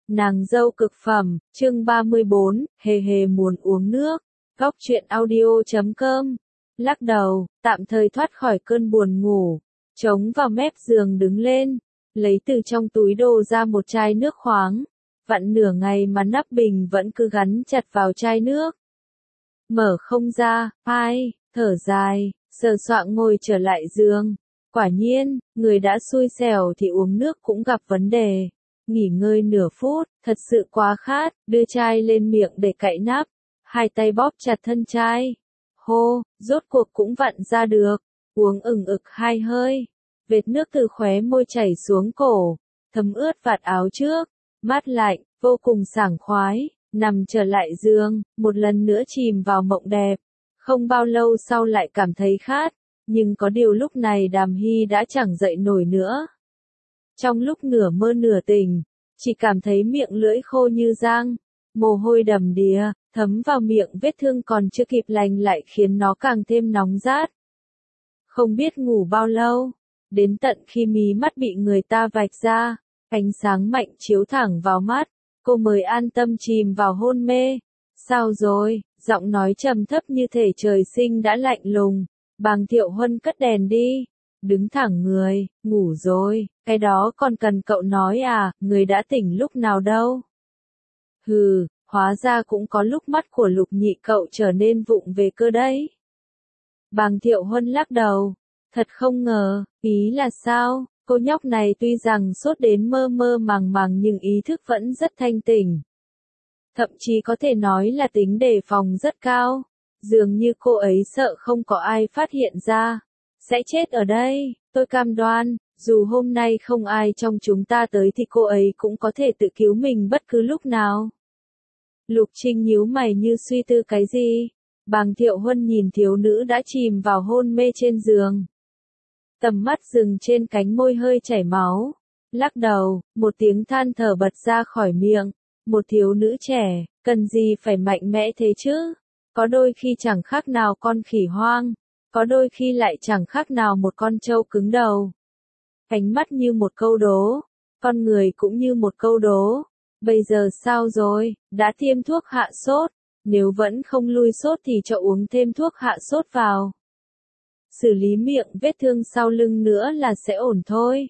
Nàng dâu cực phẩm, chương 34, hề hề muốn uống nước. Góc truyện audio.com. Lắc đầu, tạm thời thoát khỏi cơn buồn ngủ, chống vào mép giường đứng lên, lấy từ trong túi đồ ra một chai nước khoáng. Vặn nửa ngày mà nắp bình vẫn cứ gắn chặt vào chai nước. Mở không ra, ai, thở dài, sờ soạng ngồi trở lại giường. Quả nhiên, người đã xui xẻo thì uống nước cũng gặp vấn đề. Nghỉ ngơi nửa phút, thật sự quá khát, đưa chai lên miệng để cạy nắp. Hai tay bóp chặt thân chai. Hô, rốt cuộc cũng vặn ra được. Uống ừng ực hai hơi. Vệt nước từ khóe môi chảy xuống cổ, thấm ướt vạt áo trước. Mát lạnh, vô cùng sảng khoái. Nằm trở lại giường, một lần nữa chìm vào mộng đẹp. Không bao lâu sau lại cảm thấy khát. Nhưng có điều lúc này Đàm Hy đã chẳng dậy nổi nữa. Trong lúc nửa mơ nửa tỉnh, chỉ cảm thấy miệng lưỡi khô như giang, mồ hôi đầm đìa, thấm vào miệng, vết thương còn chưa kịp lành lại khiến nó càng thêm nóng rát. Không biết ngủ bao lâu, đến tận khi mí mắt bị người ta vạch ra, ánh sáng mạnh chiếu thẳng vào mắt, cô mới an tâm chìm vào hôn mê. Sao rồi? Giọng nói trầm thấp như thể trời sinh đã lạnh lùng. Bàng Thiệu Huân cất đèn đi. Đứng thẳng người, ngủ rồi, cái đó còn cần cậu nói à, người đã tỉnh lúc nào đâu. Hừ, hóa ra cũng có lúc mắt của Lục Nhị cậu trở nên vụng về cơ đấy. Bàng Thiệu Huân lắc đầu, thật không ngờ, ý là sao, cô nhóc này tuy rằng sốt đến mơ mơ màng màng nhưng ý thức vẫn rất thanh tỉnh. Thậm chí có thể nói là tính đề phòng rất cao, dường như cô ấy sợ không có ai phát hiện ra. Sẽ chết ở đây, tôi cam đoan, dù hôm nay không ai trong chúng ta tới thì cô ấy cũng có thể tự cứu mình bất cứ lúc nào. Lục Trinh nhíu mày như suy tư cái gì. Bàng Thiệu Huân nhìn thiếu nữ đã chìm vào hôn mê trên giường. Tầm mắt dừng trên cánh môi hơi chảy máu. Lắc đầu, một tiếng than thở bật ra khỏi miệng. Một thiếu nữ trẻ, cần gì phải mạnh mẽ thế chứ? Có đôi khi chẳng khác nào con khỉ hoang. Có đôi khi lại chẳng khác nào một con trâu cứng đầu. Ánh mắt như một câu đố, con người cũng như một câu đố. Bây giờ sao rồi, đã tiêm thuốc hạ sốt, nếu vẫn không lui sốt thì cho uống thêm thuốc hạ sốt vào. Xử lý miệng vết thương sau lưng nữa là sẽ ổn thôi.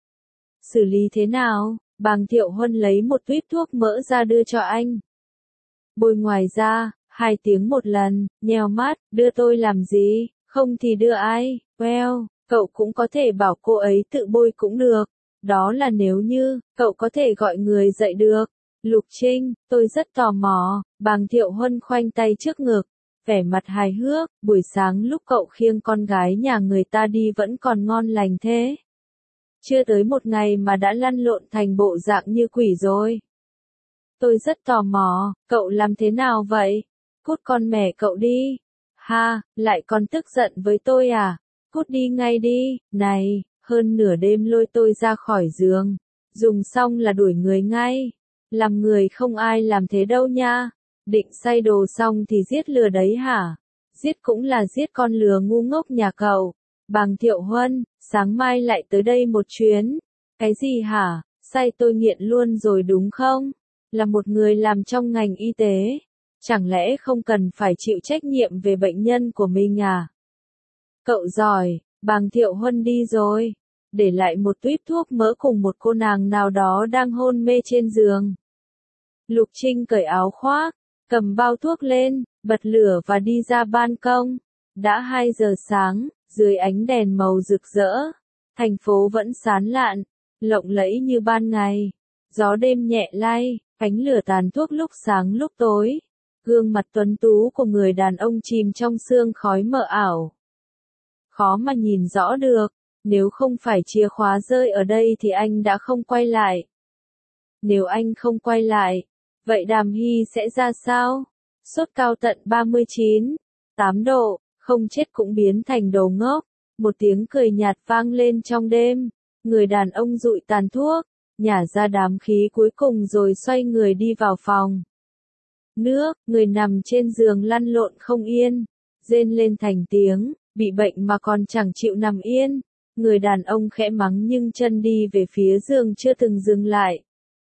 Xử lý thế nào? Bàng Thiệu Huân lấy một tuýp thuốc mỡ ra đưa cho anh. Bôi ngoài da, 2 tiếng một lần, nheo mắt, đưa tôi làm gì? Không thì đưa ai, well, cậu cũng có thể bảo cô ấy tự bôi cũng được. Đó là nếu như, cậu có thể gọi người dậy được. Lục Trinh, tôi rất tò mò. Bàng Thiệu Huân khoanh tay trước ngực, vẻ mặt hài hước, buổi sáng lúc cậu khiêng con gái nhà người ta đi vẫn còn ngon lành thế. Chưa tới một ngày mà đã lăn lộn thành bộ dạng như quỷ rồi. Tôi rất tò mò, cậu làm thế nào vậy? Cút con mẹ cậu đi. Ha, lại còn tức giận với tôi à? Cút đi ngay đi, này, hơn nửa đêm lôi tôi ra khỏi giường. Dùng xong là đuổi người ngay. Làm người không ai làm thế đâu nha. Định say đồ xong thì giết lừa đấy hả? Giết cũng là giết con lừa ngu ngốc nhà cậu. Bàng Thiệu Huân, sáng mai lại tới đây một chuyến. Cái gì hả? Say tôi nghiện luôn rồi đúng không? Là một người làm trong ngành y tế. Chẳng lẽ không cần phải chịu trách nhiệm về bệnh nhân của mình à? Cậu giỏi, Bàng Thiệu Huân đi rồi. Để lại một tuýp thuốc mỡ cùng một cô nàng nào đó đang hôn mê trên giường. Lục Trinh cởi áo khoác, cầm bao thuốc lên, bật lửa và đi ra ban công. Đã 2 giờ sáng, dưới ánh đèn màu rực rỡ. Thành phố vẫn sáng lạn, lộng lẫy như ban ngày. Gió đêm nhẹ lay, ánh lửa tàn thuốc lúc sáng lúc tối. Gương mặt tuấn tú của người đàn ông chìm trong sương khói mờ ảo. Khó mà nhìn rõ được, nếu không phải chìa khóa rơi ở đây thì anh đã không quay lại. Nếu anh không quay lại, vậy Đàm Hy sẽ ra sao? Sốt cao tận 39,8 độ, không chết cũng biến thành đồ ngốc. Một tiếng cười nhạt vang lên trong đêm. Người đàn ông dụi tàn thuốc, nhả ra đám khí cuối cùng rồi xoay người đi vào phòng. Nước, người nằm trên giường lăn lộn không yên, rên lên thành tiếng, bị bệnh mà còn chẳng chịu nằm yên. Người đàn ông khẽ mắng nhưng chân đi về phía giường chưa từng dừng lại.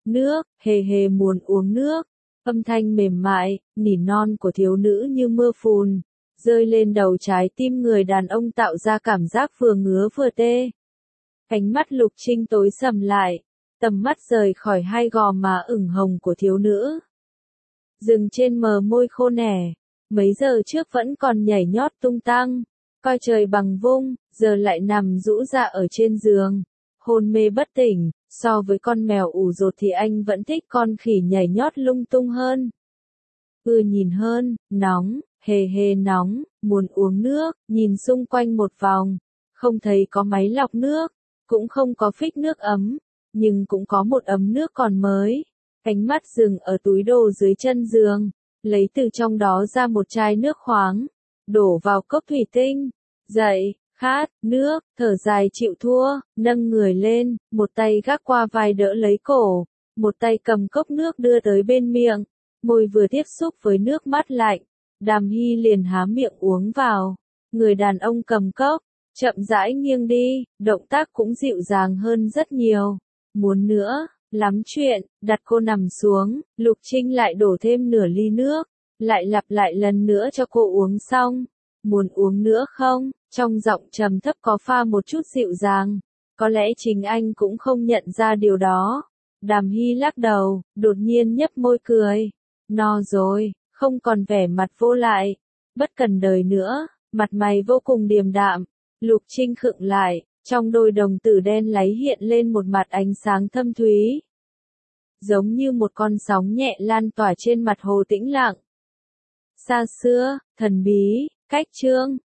nước, hề hề muốn uống nước. Âm thanh mềm mại, nỉ non của thiếu nữ như mưa phùn, rơi lên đầu trái tim người đàn ông tạo ra cảm giác vừa ngứa vừa tê. Ánh mắt Lục Trinh tối sầm lại, tầm mắt rời khỏi hai gò má ửng hồng của thiếu nữ. Dừng trên mờ môi khô nẻ, mấy giờ trước vẫn còn nhảy nhót tung tăng, coi trời bằng vung, giờ lại nằm rũ ra ở trên giường, hôn mê bất tỉnh. So với con mèo ủ rột thì anh vẫn thích con khỉ nhảy nhót lung tung hơn. Nhìn hơn, nóng, hề hề nóng, muốn uống nước, nhìn xung quanh một vòng, không thấy có máy lọc nước, cũng không có phích nước ấm, nhưng cũng có một ấm nước còn mới. Ánh mắt dừng ở túi đồ dưới chân giường, lấy từ trong đó ra một chai nước khoáng, đổ vào cốc thủy tinh. Dậy, khát, nước, thở dài chịu thua, nâng người lên, một tay gác qua vai đỡ lấy cổ, một tay cầm cốc nước đưa tới bên miệng, môi vừa tiếp xúc với nước mát lạnh, Đàm Hy liền há miệng uống vào. Người đàn ông cầm cốc, chậm rãi nghiêng đi, động tác cũng dịu dàng hơn rất nhiều. Muốn nữa, lắm chuyện, đặt cô nằm xuống, Lục Trinh lại đổ thêm nửa ly nước, lại lặp lại lần nữa cho cô uống xong. Muốn uống nữa không? Trong giọng trầm thấp có pha một chút dịu dàng. Có lẽ chính anh cũng không nhận ra điều đó. Đàm Hy lắc đầu, đột nhiên nhếch môi cười. No rồi, không còn vẻ mặt vô lại. Bất cần đời nữa, mặt mày vô cùng điềm đạm. Lục Trinh khựng lại, trong đôi đồng tử đen láy hiện lên một mặt ánh sáng thâm thúy. Giống như một con sóng nhẹ lan tỏa trên mặt hồ tĩnh lặng. Xa xưa, thần bí, cách chương.